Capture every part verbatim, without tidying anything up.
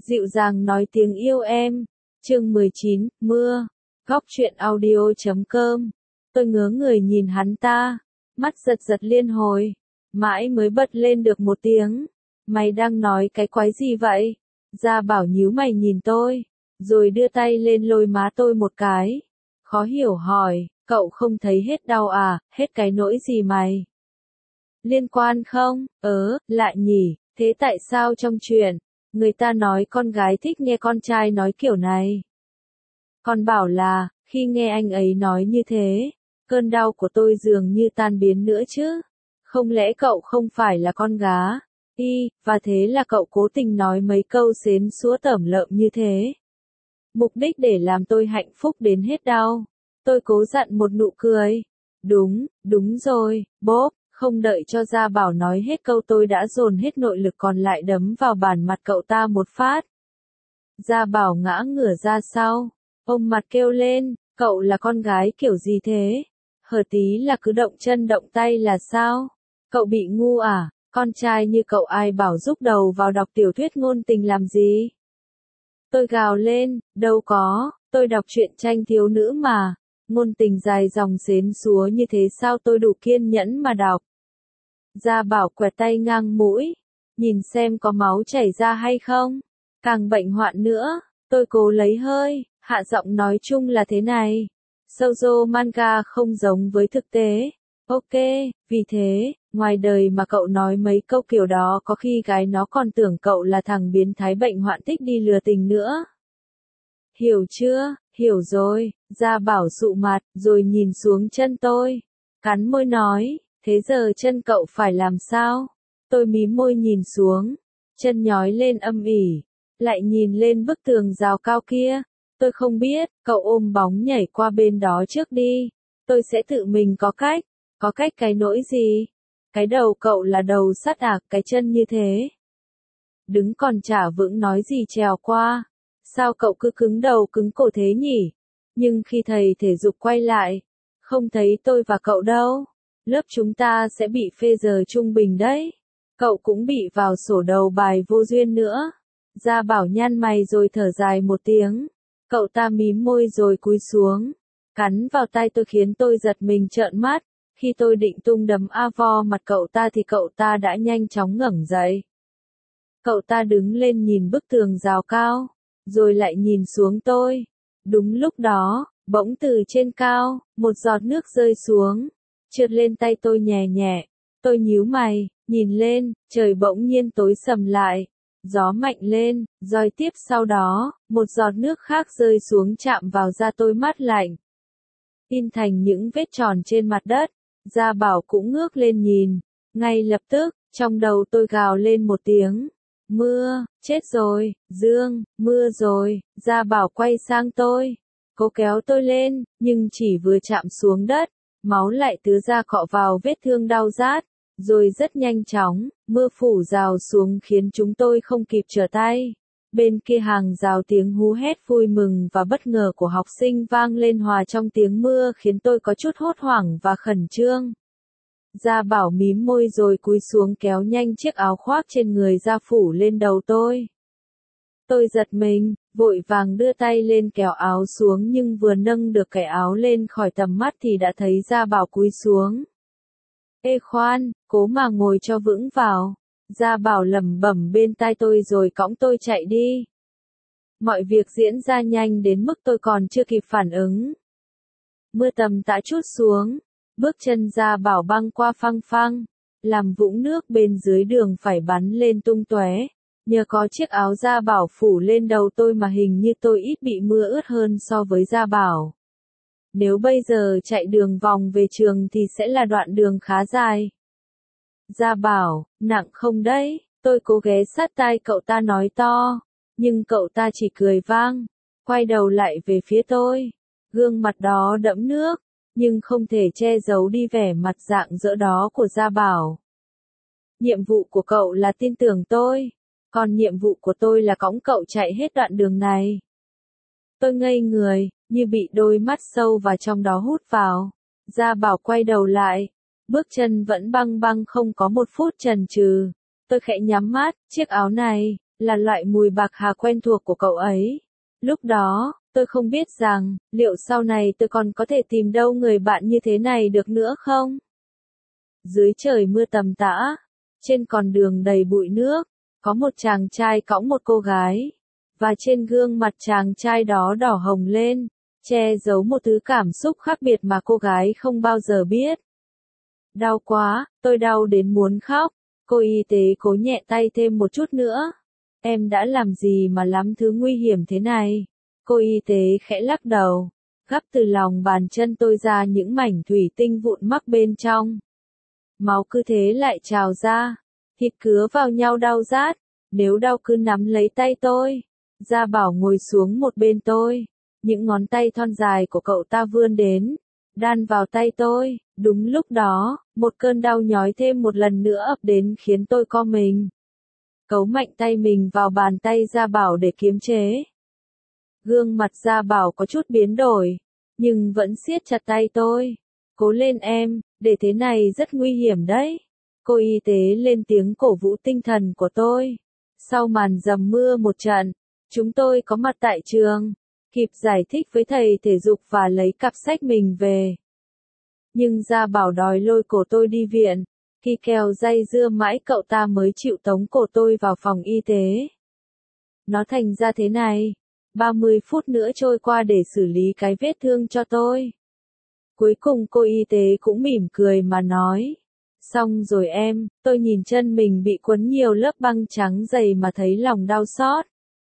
dịu dàng nói tiếng yêu em. Chương mười chín, mưa. Góc truyện audio chấm com. Tôi ngớ người nhìn hắn ta, mắt giật giật liên hồi, mãi mới bật lên được một tiếng. Mày đang nói cái quái gì vậy? Gia Bảo nhíu mày nhìn tôi, rồi đưa tay lên lôi má tôi một cái. Khó hiểu hỏi, cậu không thấy hết đau à, hết cái nỗi gì mày? Liên quan không? Ớ, lại nhỉ, thế tại sao trong chuyện, người ta nói con gái thích nghe con trai nói kiểu này? Con bảo là, khi nghe anh ấy nói như thế, cơn đau của tôi dường như tan biến nữa chứ. Không lẽ cậu không phải là con gá? Y, và thế là cậu cố tình nói mấy câu xến xúa tởm lợm như thế. Mục đích để làm tôi hạnh phúc đến hết đau. Tôi cố dặn một nụ cười. Đúng, đúng rồi, bốp, không đợi cho Gia Bảo nói hết câu tôi đã dồn hết nội lực còn lại đấm vào bàn mặt cậu ta một phát. Gia Bảo ngã ngửa ra sau, ôm mặt kêu lên, cậu là con gái kiểu gì thế? Hở tí là cứ động chân động tay là sao? Cậu bị ngu à? Con trai như cậu ai bảo rúc đầu vào đọc tiểu thuyết ngôn tình làm gì? Tôi gào lên, đâu có, tôi đọc truyện tranh thiếu nữ mà, ngôn tình dài dòng xến xúa như thế sao tôi đủ kiên nhẫn mà đọc. Gia Bảo quẹt tay ngang mũi, nhìn xem có máu chảy ra hay không, càng bệnh hoạn nữa. Tôi cố lấy hơi, hạ giọng nói chung là thế này, shoujo manga không giống với thực tế. Ok, vì thế, ngoài đời mà cậu nói mấy câu kiểu đó có khi gái nó còn tưởng cậu là thằng biến thái bệnh hoạn thích đi lừa tình nữa. Hiểu chưa? Hiểu rồi. Gia Bảo dụ mặt, rồi nhìn xuống chân tôi, cắn môi nói, thế giờ chân cậu phải làm sao? Tôi mím môi nhìn xuống, chân nhói lên âm ỉ, lại nhìn lên bức tường rào cao kia. Tôi không biết, cậu ôm bóng nhảy qua bên đó trước đi, tôi sẽ tự mình có cách. Có cách cái nỗi gì? Cái đầu cậu là đầu sắt à, cái chân như thế. Đứng còn chả vững nói gì trèo qua. Sao cậu cứ cứng đầu cứng cổ thế nhỉ? Nhưng khi thầy thể dục quay lại, không thấy tôi và cậu đâu. Lớp chúng ta sẽ bị phê giờ trung bình đấy. Cậu cũng bị vào sổ đầu bài vô duyên nữa. Gia Bảo nhăn mày rồi thở dài một tiếng. Cậu ta mím môi rồi cúi xuống, cắn vào tay tôi khiến tôi giật mình trợn mắt. Khi tôi định tung đấm a vo mặt cậu ta thì cậu ta đã nhanh chóng ngẩng dậy. Cậu ta đứng lên nhìn bức tường rào cao, rồi lại nhìn xuống tôi. Đúng lúc đó, bỗng từ trên cao, một giọt nước rơi xuống, trượt lên tay tôi nhẹ nhẹ. Tôi nhíu mày, nhìn lên, trời bỗng nhiên tối sầm lại. Gió mạnh lên, rồi tiếp sau đó, một giọt nước khác rơi xuống chạm vào da tôi mát lạnh, in thành những vết tròn trên mặt đất. Gia Bảo cũng ngước lên nhìn. Ngay lập tức, trong đầu tôi gào lên một tiếng. Mưa, chết rồi, Dương, mưa rồi. Gia Bảo quay sang tôi, cố kéo tôi lên, nhưng chỉ vừa chạm xuống đất, máu lại tứa ra cọ vào vết thương đau rát. Rồi rất nhanh chóng, mưa phủ rào xuống khiến chúng tôi không kịp trở tay. Bên kia hàng rào tiếng hú hét vui mừng và bất ngờ của học sinh vang lên hòa trong tiếng mưa khiến tôi có chút hốt hoảng và khẩn trương. Gia Bảo mím môi rồi cúi xuống kéo nhanh chiếc áo khoác trên người ra phủ lên đầu tôi. Tôi giật mình, vội vàng đưa tay lên kéo áo xuống nhưng vừa nâng được cái áo lên khỏi tầm mắt thì đã thấy Gia Bảo cúi xuống. Ê khoan, cố mà ngồi cho vững vào. Gia Bảo lẩm bẩm bên tai tôi rồi cõng tôi chạy đi. Mọi việc diễn ra nhanh đến mức tôi còn chưa kịp phản ứng. Mưa tầm tã trút xuống, bước chân Gia Bảo băng qua phăng phăng, làm vũng nước bên dưới đường phải bắn lên tung tóe. Nhờ có chiếc áo Gia Bảo phủ lên đầu tôi mà hình như tôi ít bị mưa ướt hơn so với Gia Bảo. Nếu bây giờ chạy đường vòng về trường thì sẽ là đoạn đường khá dài. Gia Bảo, nặng không đấy? Tôi cố ghé sát tai cậu ta nói to, nhưng cậu ta chỉ cười vang, quay đầu lại về phía tôi. Gương mặt đó đẫm nước, nhưng không thể che giấu đi vẻ mặt rạng rỡ đó của Gia Bảo. Nhiệm vụ của cậu là tin tưởng tôi, còn nhiệm vụ của tôi là cõng cậu chạy hết đoạn đường này. Tôi ngây người, như bị đôi mắt sâu vào trong đó hút vào. Gia Bảo quay đầu lại, bước chân vẫn băng băng không có một phút chần chừ. Tôi khẽ nhắm mắt, chiếc áo này, là loại mùi bạc hà quen thuộc của cậu ấy. Lúc đó, tôi không biết rằng, liệu sau này tôi còn có thể tìm đâu người bạn như thế này được nữa không? Dưới trời mưa tầm tã, trên con đường đầy bụi nước, có một chàng trai cõng một cô gái, và trên gương mặt chàng trai đó đỏ hồng lên, che giấu một thứ cảm xúc khác biệt mà cô gái không bao giờ biết. Đau quá, tôi đau đến muốn khóc. Cô y tế cố nhẹ tay thêm một chút nữa. Em đã làm gì mà lắm thứ nguy hiểm thế này? Cô y tế khẽ lắc đầu, gắp từ lòng bàn chân tôi ra những mảnh thủy tinh vụn mắc bên trong. Máu cứ thế lại trào ra, thịt cứa vào nhau đau rát, nếu đau cứ nắm lấy tay tôi. Gia Bảo ngồi xuống một bên tôi, những ngón tay thon dài của cậu ta vươn đến, đan vào tay tôi. Đúng lúc đó, một cơn đau nhói thêm một lần nữa ập đến khiến tôi co mình. Cấu mạnh tay mình vào bàn tay Gia Bảo để kiềm chế. Gương mặt Gia Bảo có chút biến đổi, nhưng vẫn siết chặt tay tôi. Cố lên em, để thế này rất nguy hiểm đấy. Cô y tế lên tiếng cổ vũ tinh thần của tôi. Sau màn dầm mưa một trận, chúng tôi có mặt tại trường, kịp giải thích với thầy thể dục và lấy cặp sách mình về. Nhưng Gia Bảo đòi lôi cổ tôi đi viện, khi kèo dây dưa mãi cậu ta mới chịu tống cổ tôi vào phòng y tế. Nó thành ra thế này, ba mươi phút nữa trôi qua để xử lý cái vết thương cho tôi. Cuối cùng cô y tế cũng mỉm cười mà nói, xong rồi em. Tôi nhìn chân mình bị quấn nhiều lớp băng trắng dày mà thấy lòng đau xót.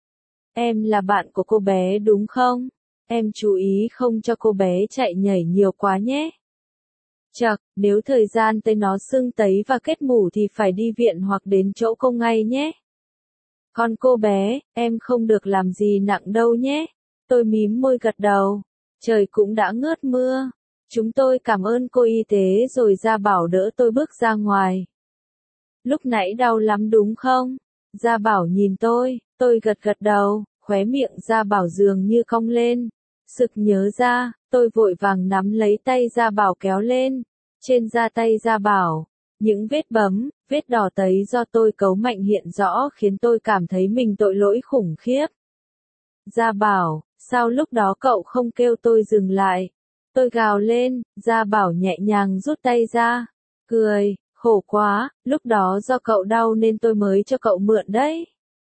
Em là bạn của cô bé đúng không? Em chú ý không cho cô bé chạy nhảy nhiều quá nhé. Chậc, nếu thời gian tới nó sưng tấy và kết mủ thì phải đi viện hoặc đến chỗ cô ngay nhé. Còn cô bé, em không được làm gì nặng đâu nhé. Tôi mím môi gật đầu. Trời cũng đã ngớt mưa. Chúng tôi cảm ơn cô y tế rồi Gia Bảo đỡ tôi bước ra ngoài. Lúc nãy đau lắm đúng không? Gia Bảo nhìn tôi, tôi gật gật đầu, khóe miệng Gia Bảo dường như cong lên. Sực nhớ ra, tôi vội vàng nắm lấy tay Gia Bảo kéo lên. Trên da tay Gia Bảo, những vết bấm, vết đỏ tấy do tôi cấu mạnh hiện rõ khiến tôi cảm thấy mình tội lỗi khủng khiếp. Gia Bảo, sao lúc đó cậu không kêu tôi dừng lại? Tôi gào lên, Gia Bảo nhẹ nhàng rút tay ra, cười, khổ quá, lúc đó do cậu đau nên tôi mới cho cậu mượn đấy.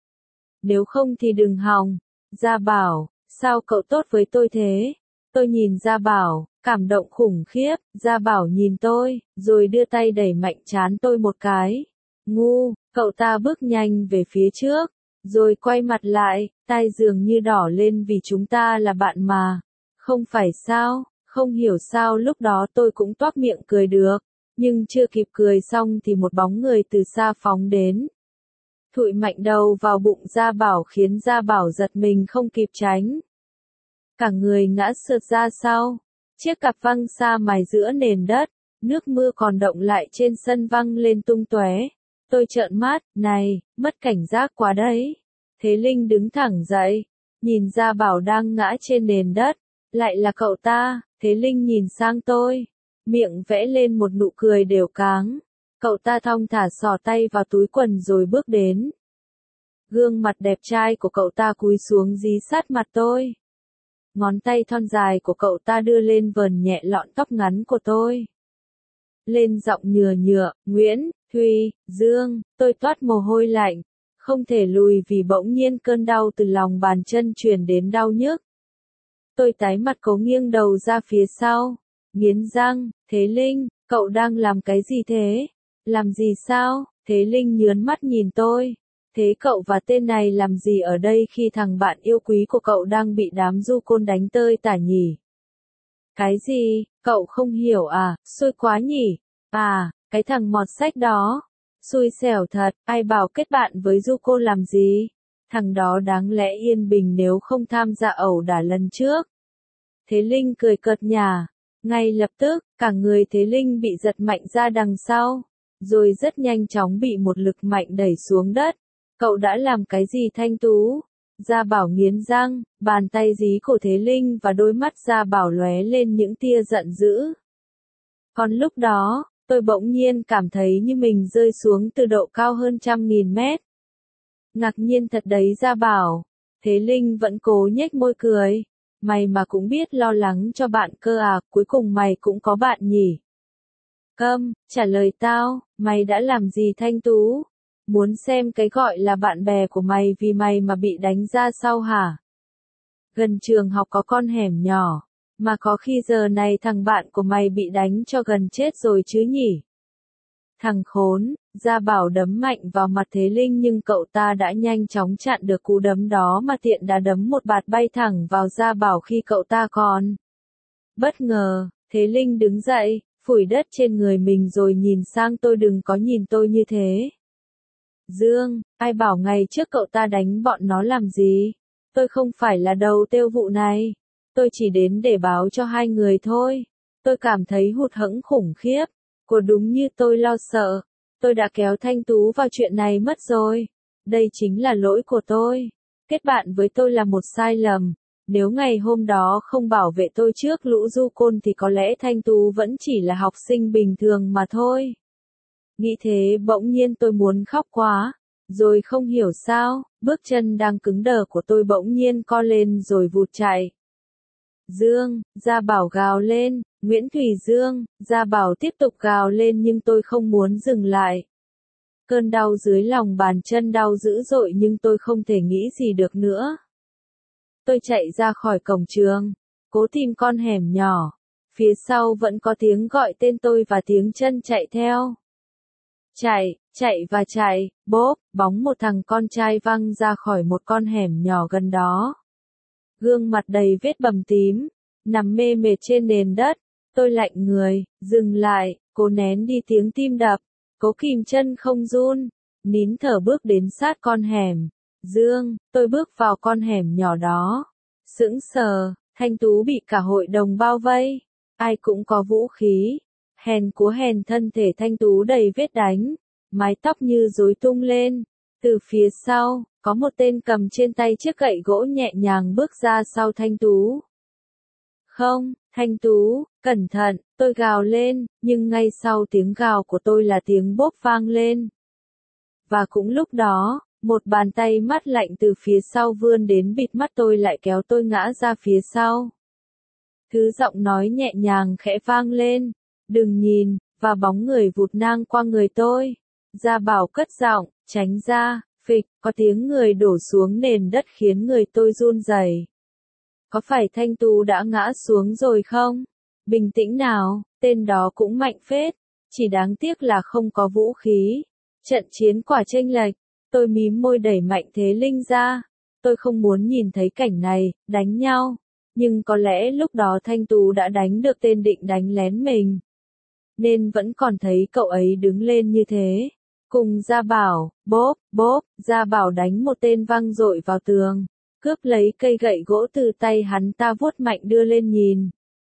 Nếu không thì đừng hòng. Gia Bảo, sao cậu tốt với tôi thế? Tôi nhìn Gia Bảo, cảm động khủng khiếp. Gia Bảo nhìn tôi, rồi đưa tay đẩy mạnh trán tôi một cái. Ngu, cậu ta bước nhanh về phía trước, rồi quay mặt lại, tai dường như đỏ lên vì chúng ta là bạn mà. Không phải sao? Không hiểu sao lúc đó tôi cũng toác miệng cười được, nhưng chưa kịp cười xong thì một bóng người từ xa phóng đến. Thụi mạnh đầu vào bụng Gia Bảo khiến Gia Bảo giật mình không kịp tránh. Cả người ngã sượt ra sau, chiếc cặp văng xa mài giữa nền đất, nước mưa còn động lại trên sân văng lên tung tóe. Tôi trợn mắt, này, mất cảnh giác quá đấy. Thế Linh đứng thẳng dậy, nhìn Gia Bảo đang ngã trên nền đất, lại là cậu ta. Thế Linh nhìn sang tôi, miệng vẽ lên một nụ cười đều cáng. Cậu ta thong thả xỏ tay vào túi quần rồi bước đến. Gương mặt đẹp trai của cậu ta cúi xuống dí sát mặt tôi. Ngón tay thon dài của cậu ta đưa lên vờn nhẹ lọn tóc ngắn của tôi. Lên giọng nhừa nhựa, Nguyễn, Thùy, Dương, tôi toát mồ hôi lạnh, không thể lùi vì bỗng nhiên cơn đau từ lòng bàn chân truyền đến đau nhức. Tôi tái mặt cố nghiêng đầu ra phía sau, nghiến răng, Thế Linh, cậu đang làm cái gì thế? Làm gì sao? Thế Linh nhớn mắt nhìn tôi. Thế cậu và tên này làm gì ở đây khi thằng bạn yêu quý của cậu đang bị đám du côn đánh tơi tả nhỉ? Cái gì? Cậu không hiểu à? Xui quá nhỉ? À, cái thằng mọt sách đó. Xui xẻo thật, ai bảo kết bạn với du côn làm gì? Thằng đó đáng lẽ yên bình nếu không tham gia ẩu đả lần trước. Thế Linh cười cợt nhả. Ngay lập tức, cả người Thế Linh bị giật mạnh ra đằng sau, rồi rất nhanh chóng bị một lực mạnh đẩy xuống đất. Cậu đã làm cái gì Thanh Tú? Gia Bảo nghiến răng, bàn tay dí cổ Thế Linh và đôi mắt Gia Bảo lóe lên những tia giận dữ. Còn lúc đó, tôi bỗng nhiên cảm thấy như mình rơi xuống từ độ cao hơn trăm nghìn mét. Ngạc nhiên thật đấy Gia Bảo. Thế Linh vẫn cố nhếch môi cười. Mày mà cũng biết lo lắng cho bạn cơ à, cuối cùng mày cũng có bạn nhỉ. Câm, trả lời tao, mày đã làm gì Thanh Tú? Muốn xem cái gọi là bạn bè của mày vì mày mà bị đánh ra sau hả? Gần trường học có con hẻm nhỏ, mà có khi giờ này thằng bạn của mày bị đánh cho gần chết rồi chứ nhỉ? Thằng khốn, Gia Bảo đấm mạnh vào mặt Thế Linh nhưng cậu ta đã nhanh chóng chặn được cú đấm đó mà tiện đá đấm một bạt bay thẳng vào Gia Bảo khi cậu ta còn. Bất ngờ, Thế Linh đứng dậy, phủi đất trên người mình rồi nhìn sang tôi, đừng có nhìn tôi như thế. Dương, ai bảo ngày trước cậu ta đánh bọn nó làm gì? Tôi không phải là đầu tiêu vụ này. Tôi chỉ đến để báo cho hai người thôi. Tôi cảm thấy hụt hẫng khủng khiếp. Cô đúng như tôi lo sợ. Tôi đã kéo Thanh Tú vào chuyện này mất rồi. Đây chính là lỗi của tôi. Kết bạn với tôi là một sai lầm. Nếu ngày hôm đó không bảo vệ tôi trước lũ du côn thì có lẽ Thanh Tú vẫn chỉ là học sinh bình thường mà thôi. Nghĩ thế bỗng nhiên tôi muốn khóc quá. Rồi không hiểu sao, bước chân đang cứng đờ của tôi bỗng nhiên co lên rồi vụt chạy. Dương, Gia Bảo gào lên, Nguyễn Thủy Dương, Gia Bảo tiếp tục gào lên nhưng tôi không muốn dừng lại. Cơn đau dưới lòng bàn chân đau dữ dội nhưng tôi không thể nghĩ gì được nữa. Tôi chạy ra khỏi cổng trường, cố tìm con hẻm nhỏ. Phía sau vẫn có tiếng gọi tên tôi và tiếng chân chạy theo. Chạy, chạy và chạy, bốp, bóng một thằng con trai văng ra khỏi một con hẻm nhỏ gần đó. Gương mặt đầy vết bầm tím, nằm mê mệt trên nền đất. Tôi lạnh người, dừng lại, cố nén đi tiếng tim đập, cố kìm chân không run, nín thở bước đến sát con hẻm. Dương, tôi bước vào con hẻm nhỏ đó. Sững sờ, Thanh Tú bị cả hội đồng bao vây. Ai cũng có vũ khí. Hèn của hèn, thân thể Thanh Tú đầy vết đánh. Mái tóc như rối tung lên. Từ phía sau, có một tên cầm trên tay chiếc gậy gỗ nhẹ nhàng bước ra sau Thanh Tú. Không, Thanh Tú, cẩn thận, tôi gào lên, nhưng ngay sau tiếng gào của tôi là tiếng bốp vang lên. Và cũng lúc đó, một bàn tay mát lạnh từ phía sau vươn đến bịt mắt tôi lại kéo tôi ngã ra phía sau. Thứ giọng nói nhẹ nhàng khẽ vang lên, đừng nhìn, và bóng người vụt ngang qua người tôi. Gia Bảo cất giọng, tránh ra, phịch, có tiếng người đổ xuống nền đất khiến người tôi run rẩy. Có phải Thanh Tú đã ngã xuống rồi không? Bình tĩnh nào, tên đó cũng mạnh phết, chỉ đáng tiếc là không có vũ khí. Trận chiến quả chênh lệch, tôi mím môi đẩy mạnh Thế Linh ra. Tôi không muốn nhìn thấy cảnh này, đánh nhau. Nhưng có lẽ lúc đó Thanh Tú đã đánh được tên định đánh lén mình. Nên vẫn còn thấy cậu ấy đứng lên như thế. Cùng Gia Bảo, bốp, bốp, Gia Bảo đánh một tên văng dội vào tường. Cướp lấy cây gậy gỗ từ tay hắn ta vuốt mạnh đưa lên nhìn.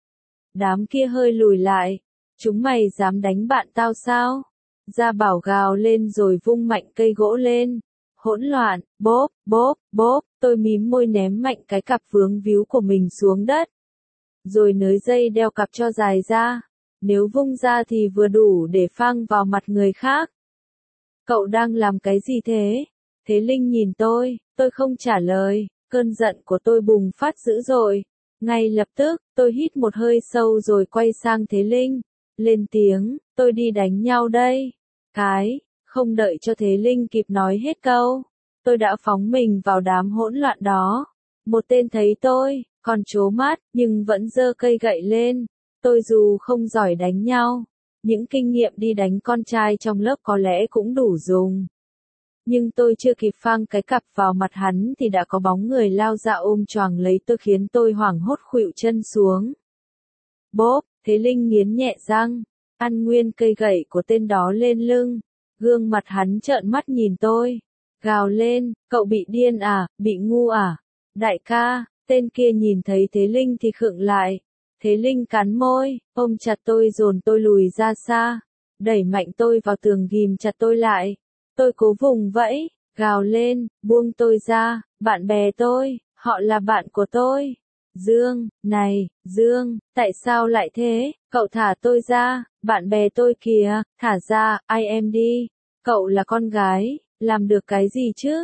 Đám kia hơi lùi lại. Chúng mày dám đánh bạn tao sao? Gia Bảo gào lên rồi vung mạnh cây gỗ lên. Hỗn loạn, bốp, bốp, bốp, tôi mím môi ném mạnh cái cặp vướng víu của mình xuống đất. Rồi nới dây đeo cặp cho dài ra. Nếu vung ra thì vừa đủ để phang vào mặt người khác. Cậu đang làm cái gì thế? Thế Linh nhìn tôi, tôi không trả lời, cơn giận của tôi bùng phát dữ dội. Ngay lập tức, tôi hít một hơi sâu rồi quay sang Thế Linh, lên tiếng, tôi đi đánh nhau đây. Cái, không đợi cho Thế Linh kịp nói hết câu, tôi đã phóng mình vào đám hỗn loạn đó. Một tên thấy tôi, còn trố mắt, nhưng vẫn giơ cây gậy lên. Tôi dù không giỏi đánh nhau, những kinh nghiệm đi đánh con trai trong lớp có lẽ cũng đủ dùng. Nhưng tôi chưa kịp phang cái cặp vào mặt hắn thì đã có bóng người lao ra ôm choàng lấy tôi khiến tôi hoảng hốt khuỵu chân xuống. Bốp, Thế Linh nghiến nhẹ răng, ăn nguyên cây gậy của tên đó lên lưng. Gương mặt hắn trợn mắt nhìn tôi, gào lên, cậu bị điên à, bị ngu à? Đại ca, tên kia nhìn thấy Thế Linh thì khựng lại. Thế Linh cắn môi, ôm chặt tôi dồn tôi lùi ra xa, đẩy mạnh tôi vào tường ghìm chặt tôi lại. Tôi cố vùng vẫy, gào lên, buông tôi ra, bạn bè tôi, họ là bạn của tôi. Dương, này, Dương, tại sao lại thế, cậu thả tôi ra, bạn bè tôi kìa, thả ra, ai em đi, cậu là con gái, làm được cái gì chứ,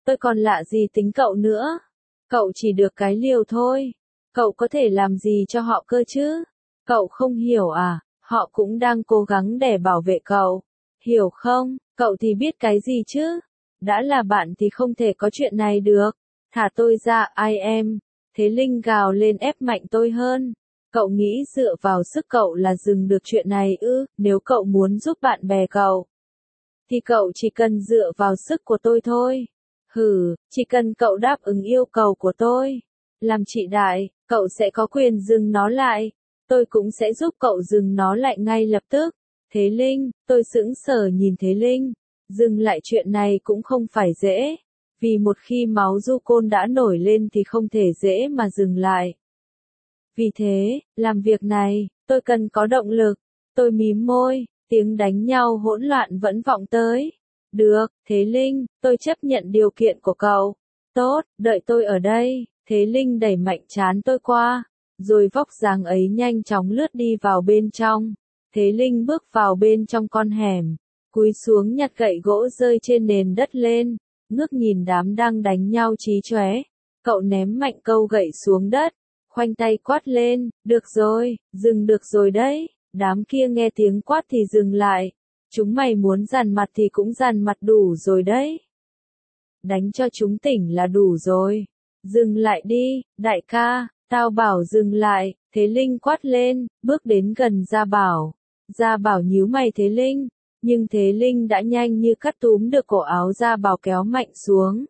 tôi còn lạ gì tính cậu nữa. Cậu chỉ được cái liều thôi. Cậu có thể làm gì cho họ cơ chứ? Cậu không hiểu à, họ cũng đang cố gắng để bảo vệ cậu. Hiểu không, cậu thì biết cái gì chứ? Đã là bạn thì không thể có chuyện này được. Thả tôi ra, ai em. Thế Linh gào lên ép mạnh tôi hơn. Cậu nghĩ dựa vào sức cậu là dừng được chuyện này ư? Nếu cậu muốn giúp bạn bè cậu, thì cậu chỉ cần dựa vào sức của tôi thôi. Hừ, chỉ cần cậu đáp ứng yêu cầu của tôi, làm chị đại, cậu sẽ có quyền dừng nó lại. Tôi cũng sẽ giúp cậu dừng nó lại ngay lập tức. Thế Linh, tôi sững sờ nhìn Thế Linh. Dừng lại chuyện này cũng không phải dễ. Vì một khi máu du côn đã nổi lên thì không thể dễ mà dừng lại. Vì thế, làm việc này, tôi cần có động lực. Tôi mím môi, tiếng đánh nhau hỗn loạn vẫn vọng tới. Được, Thế Linh, tôi chấp nhận điều kiện của cậu. Tốt, đợi tôi ở đây. Thế Linh đẩy mạnh trán tôi qua, rồi vóc dáng ấy nhanh chóng lướt đi vào bên trong. Thế Linh bước vào bên trong con hẻm, cúi xuống nhặt gậy gỗ rơi trên nền đất lên, ngước nhìn đám đang đánh nhau chí chóe. Cậu ném mạnh câu gậy xuống đất, khoanh tay quát lên, được rồi, dừng được rồi đấy. Đám kia nghe tiếng quát thì dừng lại. Chúng mày muốn dằn mặt thì cũng dằn mặt đủ rồi đấy. Đánh cho chúng tỉnh là đủ rồi. Dừng lại đi, đại ca, tao bảo dừng lại. Thế Linh quát lên, bước đến gần Gia Bảo. Gia Bảo nhíu mày Thế Linh, nhưng Thế Linh đã nhanh như cắt túm được cổ áo Gia Bảo kéo mạnh xuống.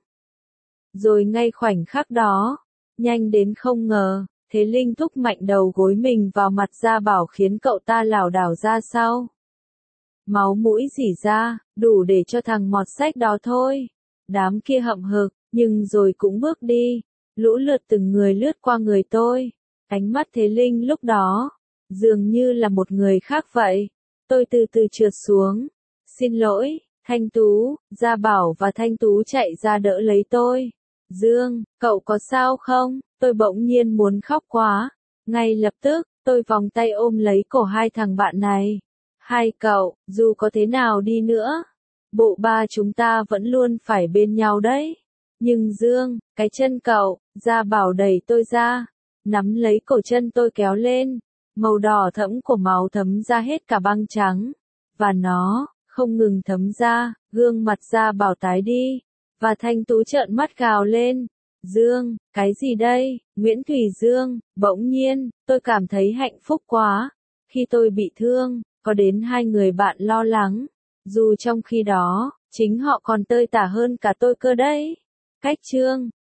Rồi ngay khoảnh khắc đó, nhanh đến không ngờ, Thế Linh thúc mạnh đầu gối mình vào mặt Gia Bảo khiến cậu ta lảo đảo ra sau. Máu mũi rỉ ra, đủ để cho thằng mọt sách đó thôi. Đám kia hậm hực, nhưng rồi cũng bước đi. Lũ lượt từng người lướt qua người tôi. Ánh mắt Thế Linh lúc đó, dường như là một người khác vậy. Tôi từ từ trượt xuống. Xin lỗi, Thanh Tú. Gia Bảo và Thanh Tú chạy ra đỡ lấy tôi. Dương, cậu có sao không? Tôi bỗng nhiên muốn khóc quá. Ngay lập tức, tôi vòng tay ôm lấy cổ hai thằng bạn này. Hai cậu, dù có thế nào đi nữa, bộ ba chúng ta vẫn luôn phải bên nhau đấy. Nhưng Dương, cái chân cậu. Gia Bảo đẩy tôi ra, nắm lấy cổ chân tôi kéo lên. Màu đỏ thẫm của máu thấm ra hết cả băng trắng. Và nó, không ngừng thấm ra, gương mặt Gia Bảo tái đi. Và Thanh Tú trợn mắt gào lên. Dương, cái gì đây? Nguyễn Thủy Dương, bỗng nhiên, tôi cảm thấy hạnh phúc quá. Khi tôi bị thương, có đến hai người bạn lo lắng. Dù trong khi đó, chính họ còn tơi tả hơn cả tôi cơ đấy. Cách chương